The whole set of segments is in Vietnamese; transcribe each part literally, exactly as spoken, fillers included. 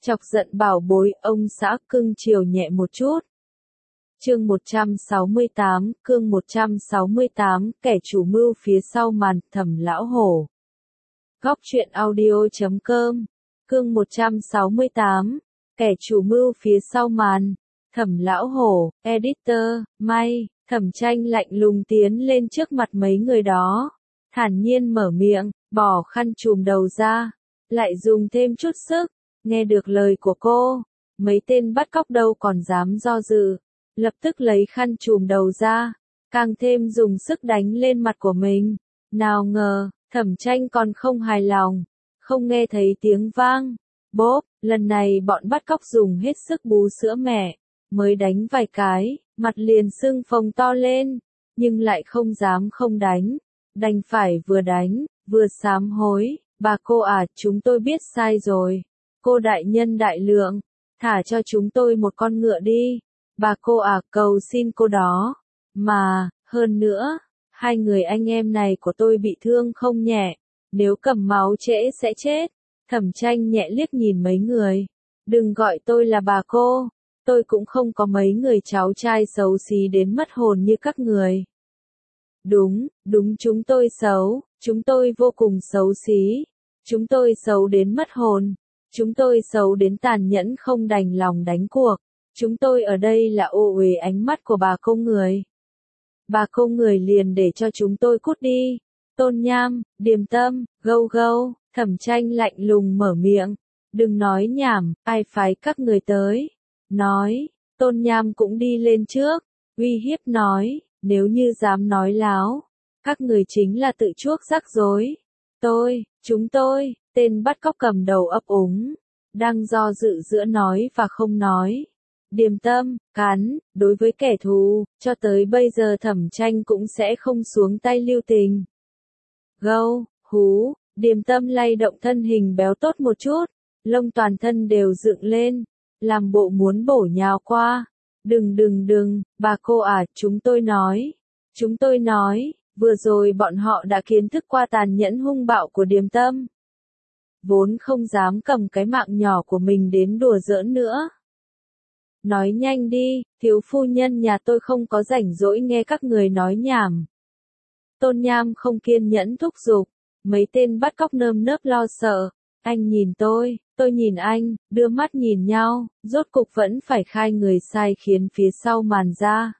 Chọc giận bảo bối, ông xã cưng chiều nhẹ một chút. Chương một trăm sáu mươi tám, cương một trăm sáu mươi tám, kẻ chủ mưu phía sau màn, Thẩm Lão Hổ. Góc truyện audio chấm com. Cương một trăm sáu mươi tám, kẻ chủ mưu phía sau màn, Thẩm Lão Hổ, editor, May. Thẩm Tranh lạnh lùng tiến lên trước mặt mấy người đó, thản nhiên mở miệng, bỏ khăn trùm đầu ra, lại dùng thêm chút sức. Nghe được lời của cô, mấy tên bắt cóc đâu còn dám do dự, lập tức lấy khăn trùm đầu ra, càng thêm dùng sức đánh lên mặt của mình. Nào ngờ, Thẩm Tranh còn không hài lòng, không nghe thấy tiếng vang, bốp, lần này bọn bắt cóc dùng hết sức bú sữa mẹ, mới đánh vài cái, mặt liền sưng phồng to lên, nhưng lại không dám không đánh, đành phải vừa đánh, vừa sám hối, bà cô à, chúng tôi biết sai rồi. Cô đại nhân đại lượng, thả cho chúng tôi một con ngựa đi, bà cô à, cầu xin cô đó. Mà, hơn nữa, hai người anh em này của tôi bị thương không nhẹ, nếu cầm máu trễ sẽ chết. Thẩm Tranh nhẹ liếc nhìn mấy người, đừng gọi tôi là bà cô, tôi cũng không có mấy người cháu trai xấu xí đến mất hồn như các người. Đúng, đúng chúng tôi xấu, chúng tôi vô cùng xấu xí, chúng tôi xấu đến mất hồn. Chúng tôi xấu đến tàn nhẫn không đành lòng đánh cuộc. Chúng tôi ở đây là ô uế ánh mắt của bà cô người. Bà cô người liền để cho chúng tôi cút đi. Tôn Nham, Điềm Tâm, Gâu Gâu, Thẩm Tranh lạnh lùng mở miệng. Đừng nói nhảm, ai phái các người tới. Nói, Tôn Nham cũng đi lên trước, uy hiếp nói, nếu như dám nói láo, các người chính là tự chuốc rắc rối. Tôi, chúng tôi, tên bắt cóc cầm đầu ấp úng, đang do dự giữa nói và không nói. Điềm Tâm, cắn, đối với kẻ thù, cho tới bây giờ Thẩm Tranh cũng sẽ không xuống tay lưu tình. Gâu, hú, Điềm Tâm lay động thân hình béo tốt một chút, lông toàn thân đều dựng lên, làm bộ muốn bổ nhào qua. Đừng đừng đừng, bà cô à, chúng tôi nói, chúng tôi nói. Vừa rồi bọn họ đã kiến thức qua tàn nhẫn hung bạo của Điềm Tâm. Vốn không dám cầm cái mạng nhỏ của mình đến đùa giỡn nữa. Nói nhanh đi, thiếu phu nhân nhà tôi không có rảnh rỗi nghe các người nói nhảm. Tôn Nham không kiên nhẫn thúc giục, mấy tên bắt cóc nơm nớp lo sợ. Anh nhìn tôi, tôi nhìn anh, đưa mắt nhìn nhau, rốt cục vẫn phải khai người sai khiến phía sau màn ra.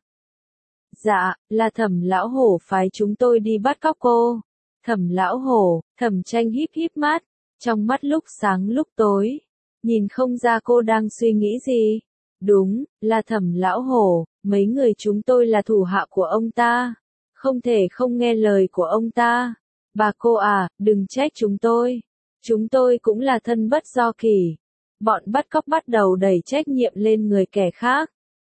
Dạ, là Thẩm Lão Hổ phái chúng tôi đi bắt cóc cô. Thẩm Lão Hổ, Thẩm Tranh híp híp mắt, trong mắt lúc sáng lúc tối, nhìn không ra cô đang suy nghĩ gì. Đúng, là Thẩm Lão Hổ, mấy người chúng tôi là thủ hạ của ông ta, không thể không nghe lời của ông ta. Bà cô à, đừng trách chúng tôi, chúng tôi cũng là thân bất do kỷ. Bọn bắt cóc bắt đầu đẩy trách nhiệm lên người kẻ khác.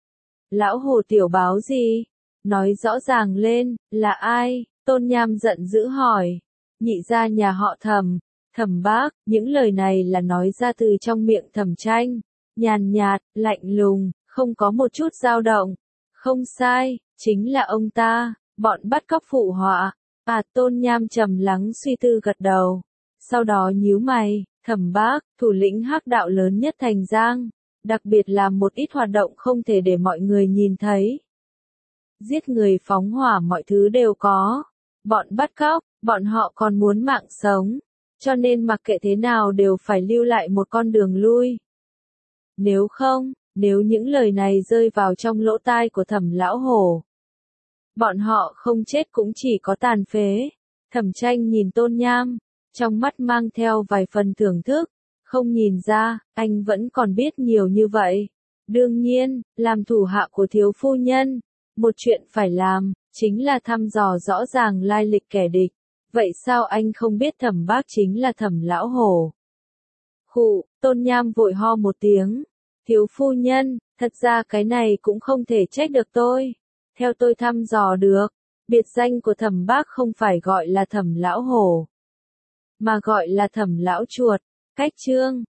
Lão Hổ tiểu báo gì? Nói rõ ràng lên, là ai? Tôn Nham giận dữ hỏi. Nhị gia nhà họ Thẩm, Thẩm Bác, những lời này là nói ra từ trong miệng Thẩm Tranh, nhàn nhạt, lạnh lùng, không có một chút dao động. Không sai, chính là ông ta, bọn bắt cóc phụ họa. À, Tôn Nham trầm lắng suy tư gật đầu. Sau đó nhíu mày, Thẩm Bác, thủ lĩnh hắc đạo lớn nhất Thành Giang, đặc biệt là một ít hoạt động không thể để mọi người nhìn thấy. Giết người phóng hỏa mọi thứ đều có. Bọn bắt cóc, bọn họ còn muốn mạng sống. Cho nên mặc kệ thế nào đều phải lưu lại một con đường lui. Nếu không, nếu những lời này rơi vào trong lỗ tai của Thẩm Lão Hổ, bọn họ không chết cũng chỉ có tàn phế. Thẩm Tranh nhìn Tôn Nham, trong mắt mang theo vài phần thưởng thức. Không nhìn ra, anh vẫn còn biết nhiều như vậy. Đương nhiên, làm thủ hạ của thiếu phu nhân, một chuyện phải làm, chính là thăm dò rõ ràng lai lịch kẻ địch. Vậy sao anh không biết Thẩm Bác chính là Thẩm Lão Hổ? Khụ, Tôn Nham vội ho một tiếng. Thiếu phu nhân, thật ra cái này cũng không thể trách được tôi. Theo tôi thăm dò được, biệt danh của Thẩm Bác không phải gọi là Thẩm Lão Hổ, mà gọi là Thẩm Lão Chuột. Cách chương,